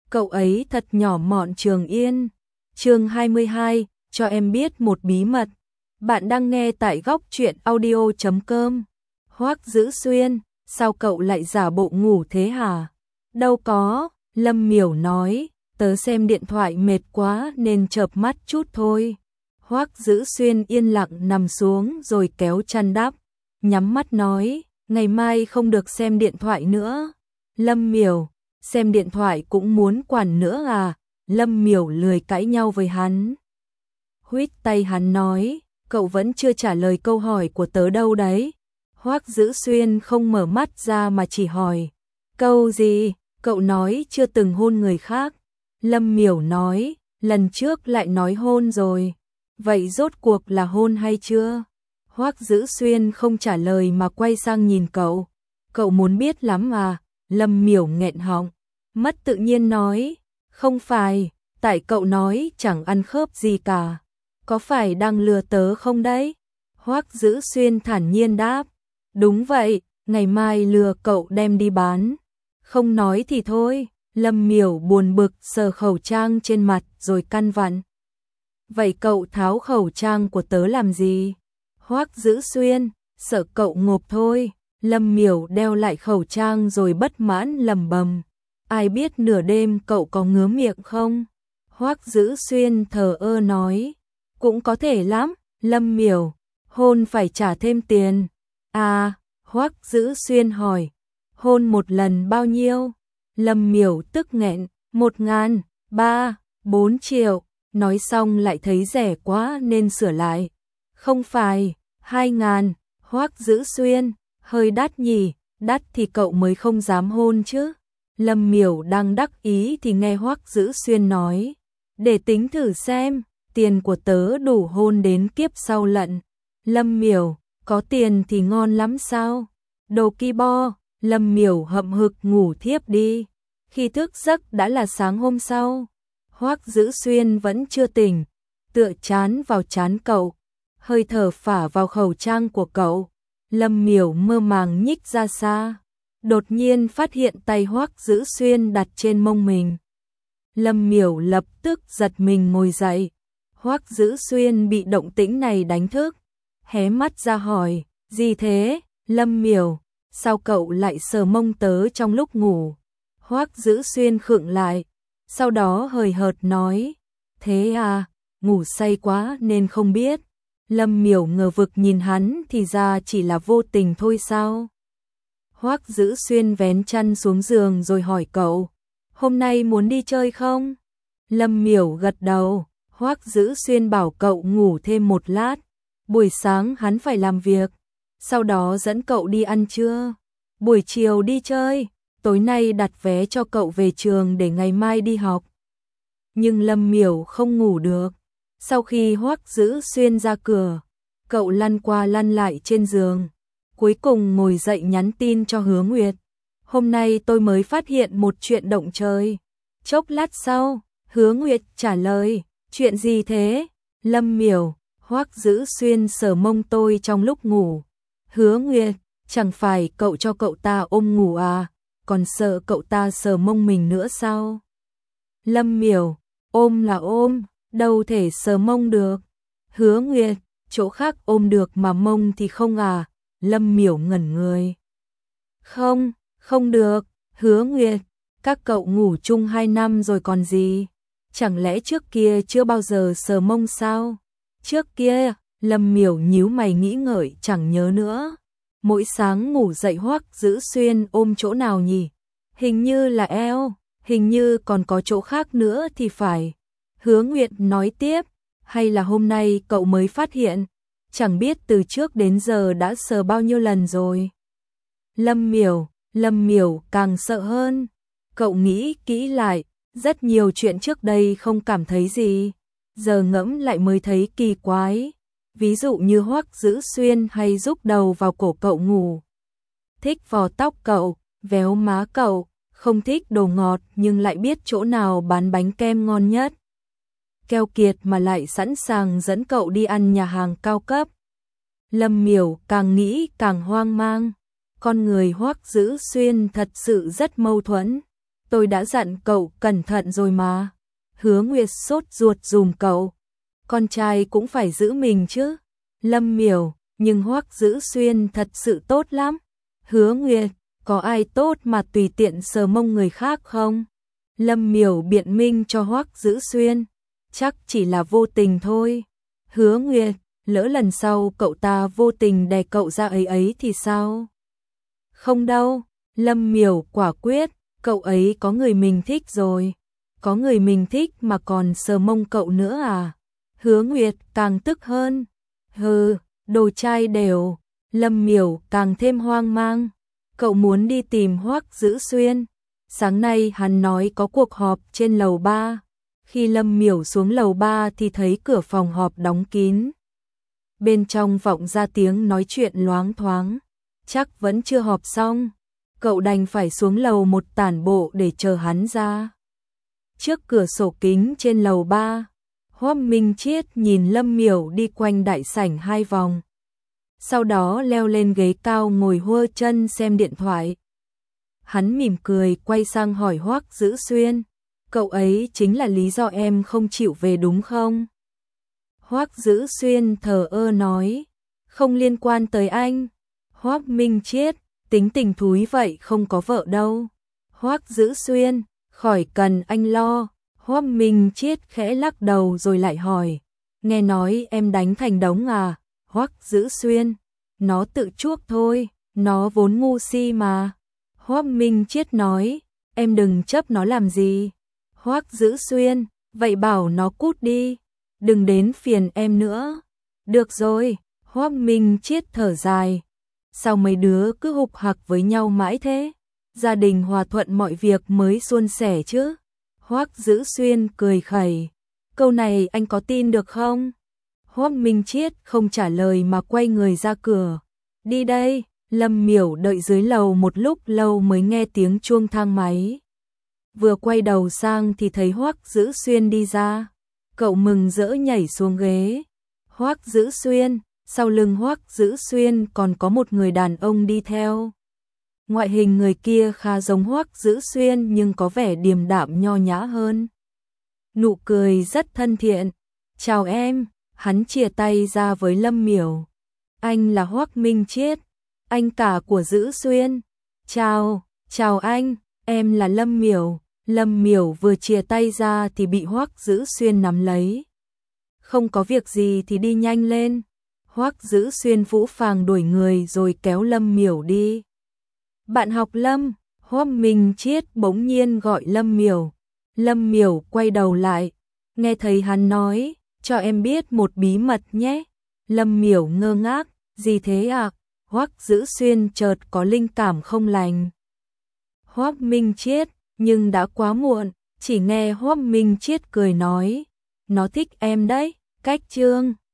cậu ấy thật nhỏ mọn Trường Yên. Chương 22, cho em biết một bí mật. Bạn đang nghe tại góc truyện audio.com. Hoắc Dữ Xuyên, sao cậu lại giả bộ ngủ thế hả? Đâu có, Lâm Miểu nói, tớ xem điện thoại mệt quá nên chợp mắt chút thôi. Hoắc Dữ Xuyên yên lặng nằm xuống rồi kéo chăn đắp, nhắm mắt nói, ngày mai không được xem điện thoại nữa. Lâm Miểu, xem điện thoại cũng muốn quản nữa à? Lâm Miểu lười cãi nhau với hắn. Huýt tay hắn nói, cậu vẫn chưa trả lời câu hỏi của tớ đâu đấy. Hoắc Dữ Xuyên không mở mắt ra mà chỉ hỏi, câu gì? Cậu nói chưa từng hôn người khác. Lâm Miểu nói, lần trước lại nói hôn rồi. Vậy rốt cuộc là hôn hay chưa? Hoắc Dữ Xuyên không trả lời mà quay sang nhìn cậu. Cậu muốn biết lắm à? Lâm Miểu nghẹn họng, mất tự nhiên nói, không phải, tại cậu nói chẳng ăn khớp gì cả. Có phải đang lừa tớ không đấy? Hoắc Dữ Xuyên thản nhiên đáp, đúng vậy, ngày mai lừa cậu đem đi bán. Không nói thì thôi. Lâm Miểu buồn bực sờ khẩu trang trên mặt rồi căn vặn. Vậy cậu tháo khẩu trang của tớ làm gì? Hoắc Dữ Xuyên, sợ cậu ngộp thôi. Lâm Miểu đeo lại khẩu trang rồi bất mãn lẩm bẩm, ai biết nửa đêm cậu có ngứa miệng không? Hoắc Dữ Xuyên thờ ơ nói, cũng có thể lắm. Lâm Miểu, hôn phải trả thêm tiền. À, Hoắc Dữ Xuyên hỏi, hôn một lần bao nhiêu? Lâm Miểu tức nghẹn, 1.000, 3, 4 triệu. Nói xong lại thấy rẻ quá nên sửa lại, không phải, 2.000. Hoắc Dữ Xuyên, hơi đắt nhỉ, đắt thì cậu mới không dám hôn chứ. Lâm Miểu đang đắc ý thì nghe Hoắc Dữ Xuyên nói, để tính thử xem, tiền của tớ đủ hôn đến kiếp sau lận. Lâm Miểu, có tiền thì ngon lắm sao? Đồ ki bo. Lâm Miểu hậm hực ngủ thiếp đi. Khi thức giấc đã là sáng hôm sau. Hoắc Dữ Xuyên vẫn chưa tỉnh, tựa chán vào trán cậu, hơi thở phả vào khẩu trang của cậu. Lâm Miểu mơ màng nhích ra xa, đột nhiên phát hiện tay Hoắc Dữ Xuyên đặt trên mông mình. Lâm Miểu lập tức giật mình ngồi dậy. Hoắc Dữ Xuyên bị động tĩnh này đánh thức, hé mắt ra hỏi, gì thế? Lâm Miểu, sao cậu lại sờ mông tớ trong lúc ngủ? Hoắc Dữ Xuyên khựng lại, sau đó hời hợt nói, thế à, ngủ say quá nên không biết. Lâm Miểu ngờ vực nhìn hắn thì ra chỉ là vô tình thôi sao? Hoắc Dữ Xuyên vén chăn xuống giường rồi hỏi cậu, hôm nay muốn đi chơi không? Lâm Miểu gật đầu. Hoắc Dữ Xuyên bảo cậu ngủ thêm một lát, buổi sáng hắn phải làm việc, sau đó dẫn cậu đi ăn trưa, buổi chiều đi chơi, tối nay đặt vé cho cậu về trường để ngày mai đi học. Nhưng Lâm Miểu không ngủ được. Sau khi Hoắc Dữ Xuyên ra cửa, cậu lăn qua lăn lại trên giường, cuối cùng ngồi dậy nhắn tin cho Hứa Nguyệt. Hôm nay tôi mới phát hiện một chuyện động trời. Chốc lát sau, Hứa Nguyệt trả lời, chuyện gì thế? Lâm Miểu, Hoắc Dữ Xuyên sờ mông tôi trong lúc ngủ. Hứa Nguyệt, chẳng phải cậu cho cậu ta ôm ngủ à, còn sợ cậu ta sờ mông mình nữa sao? Lâm Miểu, ôm là ôm, đâu thể sờ mông được. Hứa Nguyệt, chỗ khác ôm được mà mông thì không à? Lâm Miểu ngẩn người. Không, không được. Hứa Nguyệt, các cậu ngủ chung 2 năm rồi còn gì? Chẳng lẽ trước kia chưa bao giờ sờ mông sao? Trước kia, Lâm Miểu nhíu mày nghĩ ngợi chẳng nhớ nữa. Mỗi sáng ngủ dậy Hoắc Dữ Xuyên ôm chỗ nào nhỉ? Hình như là eo, hình như còn có chỗ khác nữa thì phải. Hứa Nguyệt nói tiếp, hay là hôm nay cậu mới phát hiện? Chẳng biết từ trước đến giờ đã sờ bao nhiêu lần rồi. Lâm Miểu càng sợ hơn. Cậu nghĩ kỹ lại, rất nhiều chuyện trước đây không cảm thấy gì, giờ ngẫm lại mới thấy kỳ quái. Ví dụ như Hoắc Dữ Xuyên hay rúc đầu vào cổ cậu ngủ, thích vò tóc cậu, véo má cậu, không thích đồ ngọt nhưng lại biết chỗ nào bán bánh kem ngon nhất, keo kiệt mà lại sẵn sàng dẫn cậu đi ăn nhà hàng cao cấp. Lâm Miểu càng nghĩ càng hoang mang. Con người Hoắc Dữ Xuyên thật sự rất mâu thuẫn. Tôi đã dặn cậu cẩn thận rồi mà. Hứa Nguyệt sốt ruột dùm cậu. Con trai cũng phải giữ mình chứ. Lâm Miểu, nhưng Hoắc Dữ Xuyên thật sự tốt lắm. Hứa Nguyệt, có ai tốt mà tùy tiện sờ mông người khác không? Lâm Miểu biện minh cho Hoắc Dữ Xuyên. Chắc chỉ là vô tình thôi. Hứa Nguyệt, lỡ lần sau cậu ta vô tình đè cậu ra ấy ấy thì sao? Không đâu. Lâm Miểu quả quyết, cậu ấy có người mình thích rồi. Có người mình thích mà còn sờ mông cậu nữa à? Hứa Nguyệt càng tức hơn. Hừ, đồ trai đều. Lâm Miểu càng thêm hoang mang. Cậu muốn đi tìm Hoắc Dữ Xuyên. Sáng nay hắn nói có cuộc họp trên lầu 3. Khi Lâm Miểu xuống lầu 3 thì thấy cửa phòng họp đóng kín. Bên trong vọng ra tiếng nói chuyện loáng thoáng. Chắc vẫn chưa họp xong. Cậu đành phải xuống lầu một tản bộ để chờ hắn ra. Trước cửa sổ kính trên lầu 3, Hoắc Minh Chiết nhìn Lâm Miểu đi quanh đại sảnh 2 vòng. Sau đó leo lên ghế cao ngồi huơ chân xem điện thoại. Hắn mỉm cười quay sang hỏi Hoắc Dữ Xuyên, cậu ấy chính là lý do em không chịu về đúng không? Hoắc Dữ Xuyên thờ ơ nói, không liên quan tới anh. Hoắc Minh Chiết, tính tình thúi vậy không có vợ đâu. Hoắc Dữ Xuyên, khỏi cần anh lo. Hoắc Minh Chiết khẽ lắc đầu rồi lại hỏi, nghe nói em đánh thành đống à? Hoắc Dữ Xuyên, nó tự chuốc thôi, nó vốn ngu si mà. Hoắc Minh Chiết nói, em đừng chấp nó làm gì. Hoắc Dữ Xuyên, vậy bảo nó cút đi, đừng đến phiền em nữa. Được rồi. Hoắc Minh Chiết thở dài. Sao mấy đứa cứ hục hặc với nhau mãi thế? Gia đình hòa thuận mọi việc mới suôn sẻ chứ. Hoắc Dữ Xuyên cười khẩy. Câu này anh có tin được không? Hoắc Minh Chiết không trả lời mà quay người ra cửa. Đi đây. Lâm Miểu đợi dưới lầu một lúc lâu mới nghe tiếng chuông thang máy. Vừa quay đầu sang thì thấy Hoắc Dữ Xuyên đi ra. Cậu mừng rỡ nhảy xuống ghế. Hoắc Dữ Xuyên, sau lưng Hoắc Dữ Xuyên còn có một người đàn ông đi theo. Ngoại hình người kia khá giống Hoắc Dữ Xuyên nhưng có vẻ điềm đạm nho nhã hơn. Nụ cười rất thân thiện. Chào em, hắn chìa tay ra với Lâm Miểu. Anh là Hoắc Minh Chiết, anh cả của Dữ Xuyên. Chào anh, em là Lâm Miểu. Lâm Miểu vừa chìa tay ra thì bị Hoắc Dữ Xuyên nắm lấy. Không có việc gì thì đi nhanh lên. Hoắc Dữ Xuyên phũ phàng đuổi người rồi kéo Lâm Miểu đi. Bạn học Lâm. Hoắc Minh Chiết bỗng nhiên gọi Lâm Miểu. Lâm Miểu quay đầu lại, nghe thấy hắn nói, cho em biết một bí mật nhé. Lâm Miểu ngơ ngác, gì thế ạ? Hoắc Dữ Xuyên chợt có linh cảm không lành. Hoắc Minh Chiết, nhưng đã quá muộn, chỉ nghe Hoắc Minh Chiết cười nói, nó thích em đấy. Cách chương